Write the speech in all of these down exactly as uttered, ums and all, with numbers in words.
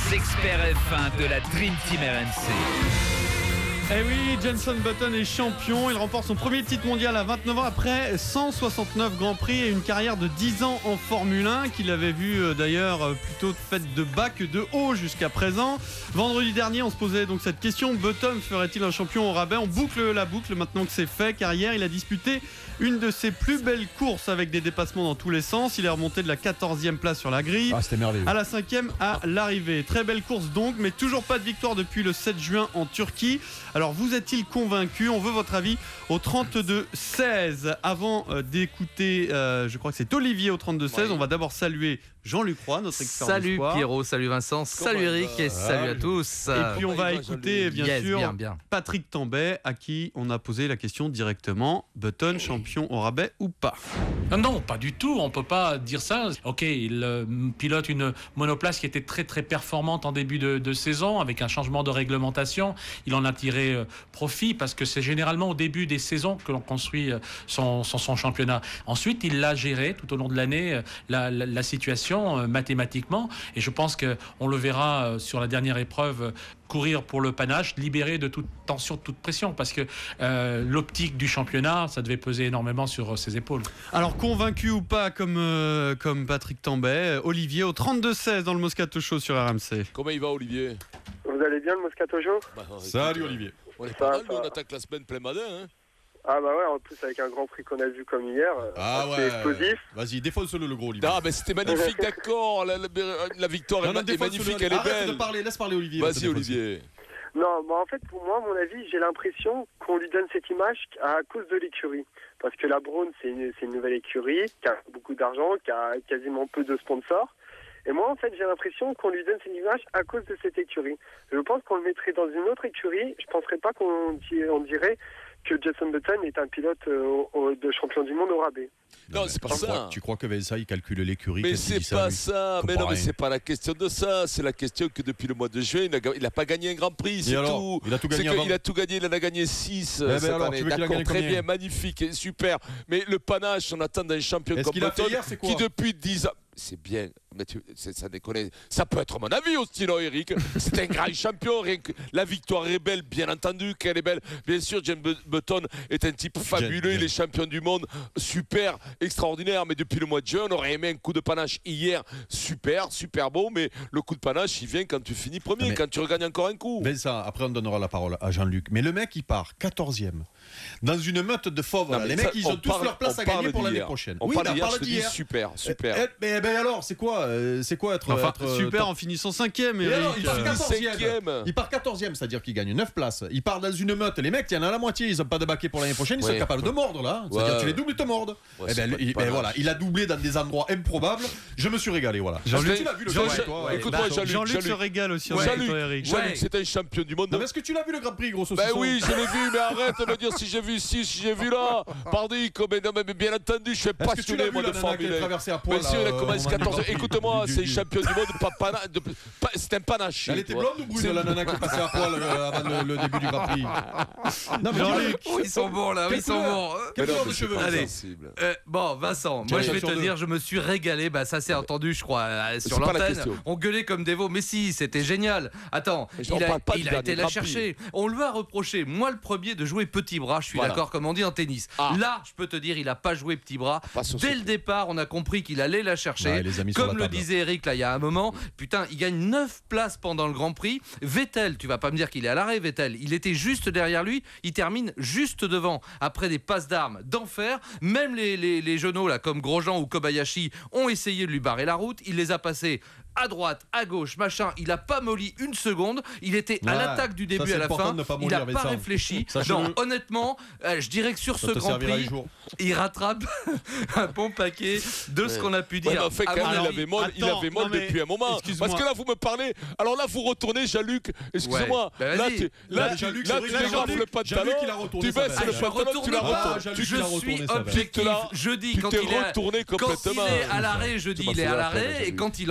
les experts F un de la Dream Team R M C. Eh oui, Jenson Button est champion. Il remporte son premier titre mondial à vingt-neuf ans après cent soixante-neuf Grands Prix et une carrière de dix ans en Formule un qu'il avait vu d'ailleurs plutôt faite de bas que de haut jusqu'à présent. Vendredi dernier, on se posait donc cette question. Button ferait-il un champion au rabais? On boucle la boucle maintenant que c'est fait, car hier, il a disputé une de ses plus belles courses avec des dépassements dans tous les sens. Il est remonté de la quatorzième place sur la grille ah, c'était merveilleux. à la cinquième à l'arrivée. Très belle course donc, mais toujours pas de victoire depuis le sept juin en Turquie. Alors vous êtes-il convaincu? On veut votre avis au trente-deux seize. Avant euh, d'écouter, euh, je crois que c'est Olivier au trente-deux seize, oui. On va d'abord saluer Jean-Luc Roy, notre expert Salut du Pierrot, salut Vincent, Comment salut Eric et salut à tous. Et puis on va écouter bien yes, sûr bien, bien. Patrick Tambay, à qui on a posé la question directement. Button, champion au rabais ou pas? Non, pas du tout, on ne peut pas dire ça. Ok, il euh, pilote une monoplace qui était très très performante en début de, de saison, avec un changement de réglementation. Il en a tiré euh, profit parce que c'est généralement au début des saisons que l'on construit euh, son, son, son championnat. Ensuite, il l'a géré tout au long de l'année, euh, la, la, la situation euh, mathématiquement, et je pense qu'on le verra euh, sur la dernière épreuve euh, courir pour le panache, libéré de toute tension, de toute pression, parce que euh, l'optique du championnat, ça devait peser énormément sur euh, ses épaules. Alors convaincu ou pas comme, euh, comme Patrick Tambay, Olivier au trente-deux seize dans le Moscato Show sur R M C. Comment il va Olivier? Vous allez bien le Moscato Show? bah, Salut Olivier. On est pas mal, nous, on attaque la semaine plein madin. Hein. Ah bah ouais, en plus avec un Grand Prix qu'on a vu comme hier, ah c'est ouais. explosif. Vas-y, défonce-le le gros Olivier. Ah mais c'était magnifique, d'accord, la, la, la victoire non, non, est, est magnifique, elle est Arrête belle. de parler, laisse parler Olivier. Vas-y Olivier. Non, bah en fait pour moi, à mon avis, j'ai l'impression qu'on lui donne cette image à cause de l'écurie. Parce que la Braun, c'est une, c'est une nouvelle écurie, qui a beaucoup d'argent, qui a quasiment peu de sponsors. Et moi, en fait, j'ai l'impression qu'on lui donne cette image à cause de cette écurie. Je pense qu'on le mettrait dans une autre écurie. Je ne penserais pas qu'on on dirait que Jenson Button est un pilote euh, de champion du monde au rabais. Non, non c'est pas tu ça. Crois, tu crois que Vincent il calcule l'écurie? Mais c'est pas ça. ça. Mais non, mais c'est pas la question de ça. C'est la question que depuis le mois de juin, il n'a pas gagné un Grand Prix. C'est tout. Il a tout gagné. Avant. Il a tout gagné. Il en a gagné six eh cette ben alors, année. D'accord, très bien, magnifique, super. Mais le panache, on attend d'un champion Est-ce comme qu'il a Button fait hier, c'est quoi qui depuis dix ans. C'est bien, mais tu, ça déconne. Ça peut être mon avis aussi, non, Eric? C'est un grand champion. Rien que la victoire est belle, bien entendu, qu'elle est belle. Bien sûr, James Button est un type fabuleux. Bien, il est champion du monde, super, extraordinaire. Mais depuis le mois de juin, on aurait aimé un coup de panache hier, super, super beau. Mais le coup de panache, il vient quand tu finis premier, mais quand tu regagnes encore un coup. Mais ça, après, on donnera la parole à Jean-Luc. Mais le mec, il part quatorzième dans une meute de fauves. Les mecs, ils ont tous parle, leur place à gagner pour l'année prochaine. On oui, parle on d'hier, parle je te dis super, super. Eh, eh, ben alors, c'est quoi, euh, c'est quoi être, enfin, être super euh, en finissant cinquième. Et alors, il part euh... quatorzième. Il part quatorzième, c'est-à-dire qu'il gagne neuf places. Il part dans une meute. Les mecs, il y en a la moitié. Ils n'ont pas de baquet pour l'année prochaine. Ils ouais. sont capables de mordre là. C'est-à-dire ouais. tu les doubles, ils te mordent. Ouais, eh ben, il, ben voilà, il a doublé dans des endroits improbables. Je me suis régalé, voilà. Jean-Luc, tu l'as vu le Jean Jean ouais. Écoute-moi, Jean-Luc, Jean-Luc se régale aussi. Ouais. Jean-Luc, Eric. Jean-Luc, c'est un champion du monde. Non, mais est-ce que tu l'as vu le Grand Prix, gros saucisson? Ben oui, je l'ai vu, mais arrête de me dire si j'ai vu ici, si j'ai vu là. Pardon, mais bien entendu, je suis passionné moi de Formule un. Bien sûr, il a commencé quatorze. Écoute-moi, c'est champion du monde, c'est un panache. Elle était blonde ou brune, la nana qui passait à poil avant le début du Grand Prix? Non, mais ils sont bons là, ils sont bons. Quelle couleur de cheveux? Allez, bon, Vincent, moi je vais te dire, je me suis régalé. Bah ça s'est entendu, je crois, sur l'antenne. On gueulait comme des veaux, mais si, c'était génial. Attends, il a, il a été la chercher. On lui a reproché, moi le premier, de jouer petit bras. Je suis voilà. d'accord, comme on dit en tennis. Ah. Là, je peux te dire, il a pas joué petit bras. Dès le départ, on a compris qu'il allait la chercher. Ouais, comme le disait Eric là, il y a un moment. Putain, il gagne neuf places pendant le Grand Prix. Vettel, tu vas pas me dire qu'il est à l'arrêt, Vettel. Il était juste derrière lui. Il termine juste devant. Après des passes d'armes d'enfer. Même les, les, les genoux là, comme Grosjean ou Kobayashi, ont essayé de lui barrer la route. Il les a passés à droite, à gauche, machin. Il a pas molli une seconde. Il était à ouais, l'attaque du début à la fin. Il a pas réfléchi. Non, honnêtement, euh, je dirais que sur ça ce Grand Prix, il rattrape un bon paquet de ouais. ce qu'on a pu dire. Ouais, en fait, quand même, il avait molle, Attends, il avait molle non, depuis un moment. Parce que là, vous me parlez. Alors là, vous retournez, Jean-Luc. Excusez-moi. Ouais. Là, tu là, tu dégrafes le pantalon. Tu baisses le pantalon, tu la retournes. Je suis objectif. Je dis quand il est retourné complètement. Quand il est à l'arrêt, je dis il est à l'arrêt. Et quand il envoie, je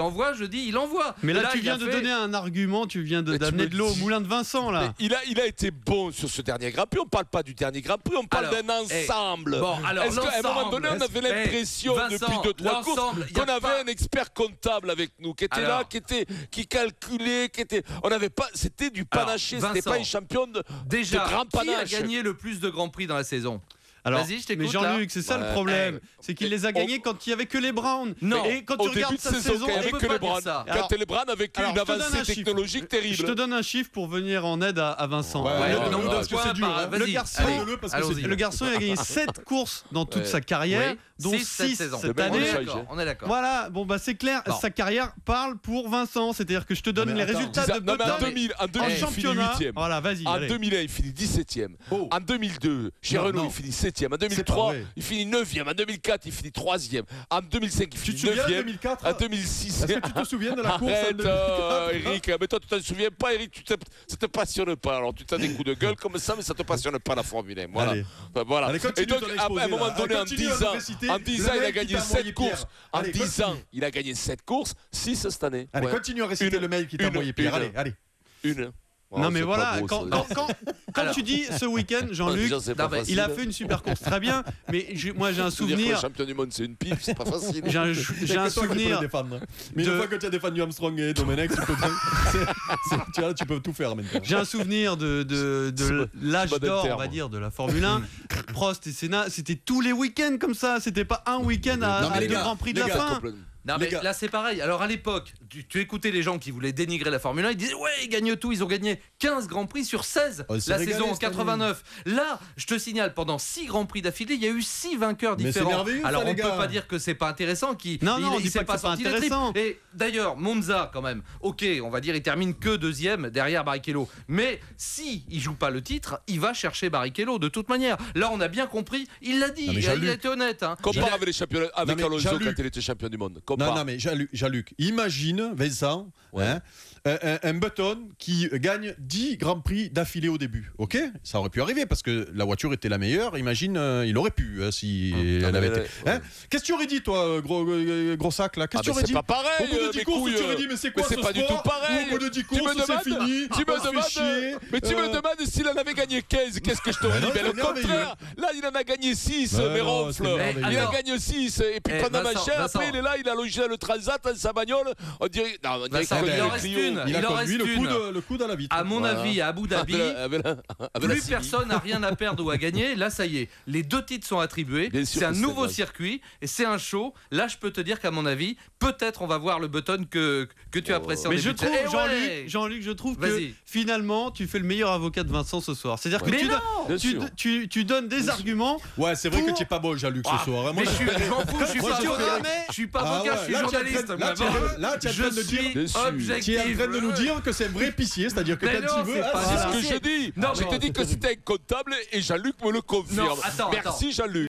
dis, il envoie. Mais là, là tu viens de fait... donner un argument, tu viens d'amener de l'eau au moulin de Vincent là. Il a, il a été bon sur ce dernier Grand Prix. On parle pas du dernier Grand Prix, on parle d'un ensemble. Hey, bon, alors, est-ce qu'à un moment donné, on avait l'impression hey, depuis deux trois courses qu'on avait pas... un expert comptable avec nous, qui était alors, là, qui était, qui calculait, qui était. On n'avait pas. C'était du panaché. C'était pas une championne de, déjà, de grand panache. Qui a gagné le plus de Grands Prix dans la saison? Alors, vas-y, je t'écoute. Mais Jean-Luc, c'est ça ouais. le problème, hey, c'est qu'il les a gagnés on... quand il y avait que les Browns. Non. Et quand tu au regardes début de sa saison, saison, il y avait que les Browns. Quand les Browns avec une avancée technologique terrible. Je te donne un chiffre pour venir en aide à, à Vincent. Ouais, ouais, le, nombre de points par... le garçon, allez, le garçon il a gagné sept courses dans toute ouais. sa carrière, oui. dont six cette année. On est d'accord. Voilà, bon bah c'est clair, bon. Sa carrière parle pour Vincent, c'est-à-dire que je te donne les résultats de Button en championnat. Voilà, vas-y. En deux mille un, il finit dix-septième. En deux mille deux, chez Renault, il finit septième. En deux mille trois, il finit neuvième. En deux mille quatre, il finit troisième. En deux mille cinq, il finit neuvième. En deux mille six, est-ce que tu te souviens de la course en deux mille quatre? Eric, mais toi, tu t'en souviens pas, Eric, tu te, ça te passionne pas. Alors, tu as des coups de gueule comme ça, mais ça te passionne pas la Formule un. Voilà. voilà. Allez, et donc, à un moment donné, en dix ans, en dix ans, il a gagné sept courses. En dix ans, il a gagné sept courses, six cette année. Allez, continue à réciter le mail qui t'a envoyé Pierre. Allez, allez. Une. Oh, non mais voilà, beau, quand, quand, quand, quand Alors, tu dis ce week-end, Jean-Luc, il a fait une super course, très bien, mais j'ai, moi j'ai un souvenir. Le champion du monde c'est une pipe, c'est pas facile. J'ai un, j'ai un souvenir. Mais de... une fois que tu as défendu Armstrong et Domenech, tu peux, c'est, c'est, tu, vois, tu peux tout faire maintenant. J'ai un souvenir de, de, de, de l'âge d'or, on va dire, de la Formule un. Prost et Senna, c'était tous les week-ends comme ça, c'était pas un week-end à, à deux Grands Prix de la fin. Non mais là c'est pareil. Alors à l'époque, tu, tu écoutais les gens qui voulaient dénigrer la Formule un, ils disaient ouais ils gagnent tout, ils ont gagné quinze Grands Prix sur seize oh, la saison en quatre-vingt-neuf. Là, je te signale, pendant six Grands Prix d'affilée, il y a eu six vainqueurs différents. Alors ça, on peut pas dire que c'est pas intéressant, qui non non, il, il s'est pas, pas sorti intéressant. Et d'ailleurs Monza quand même. OK, on va dire il termine que deuxième derrière Barrichello. Mais si il joue pas le titre, il va chercher Barrichello de toute manière. Là, on a bien compris, il l'a dit, non, il, il a été honnête hein. Compare avec les championnats avec Alonso quand il était champion du monde. Non non mais Jean-Luc, imagine, Vincent, ouais. hein, un, un Button qui gagne dix Grands Prix d'affilée au début. Ok, ça aurait pu arriver parce que la voiture était la meilleure. Imagine, euh, il aurait pu hein, si mmh, elle avait été. Hein ouais. Qu'est-ce que tu aurais dit, toi, gros, gros sac là? Qu'est-ce que ah, tu aurais dit? C'est pas pareil. Au bout de dix courses, tu aurais dit, mais c'est quoi mais c'est ce pas sport? du tout pareil. Au bout de dix courses, c'est fini. Tu me demandes. Mais tu me demandes s'il en avait gagné quinze. Qu'est-ce que je t'aurais dit? Mais le contraire. Là, il en a gagné six, mais ronfle. Il en gagne six. Et puis pendant ma chair, après, il est là, il a logé le Transat dans sa bagnole. On dirait. Non, on dirait Vincent, il en reste une. Il, il a conduit le coup, de, le coup dans la vitre. À mon voilà. avis, à Abu Dhabi, avec la, avec plus personne n'a rien à perdre ou à gagner. Là, ça y est, les deux titres sont attribués. C'est un nouveau c'est circuit et c'est un show. Là, je peux te dire qu'à mon avis, peut-être on va voir le Button que, que tu apprécies. Mais je trouve, Jean-Luc, ouais. Jean-Luc, je trouve que finalement, tu fais le meilleur avocat de Vincent ce soir. C'est-à-dire que mais tu, non, don, tu, tu, tu donnes des bien arguments. Ouais, c'est vrai pour... que tu n'es pas bon, Jean-Luc, ce ah, soir. Hein. Mais je suis, je m'en fous, je suis pas avocat. Je suis pas avocat, je suis journaliste. Là, tu es en train de dire. Tu es en train de nous dire que c'est un vrai épicier, c'est-à-dire que quand tu veux. C'est ce que je dis. Je te dis que c'était un comptable et Jean-Luc me le confirme. Merci Jean-Luc.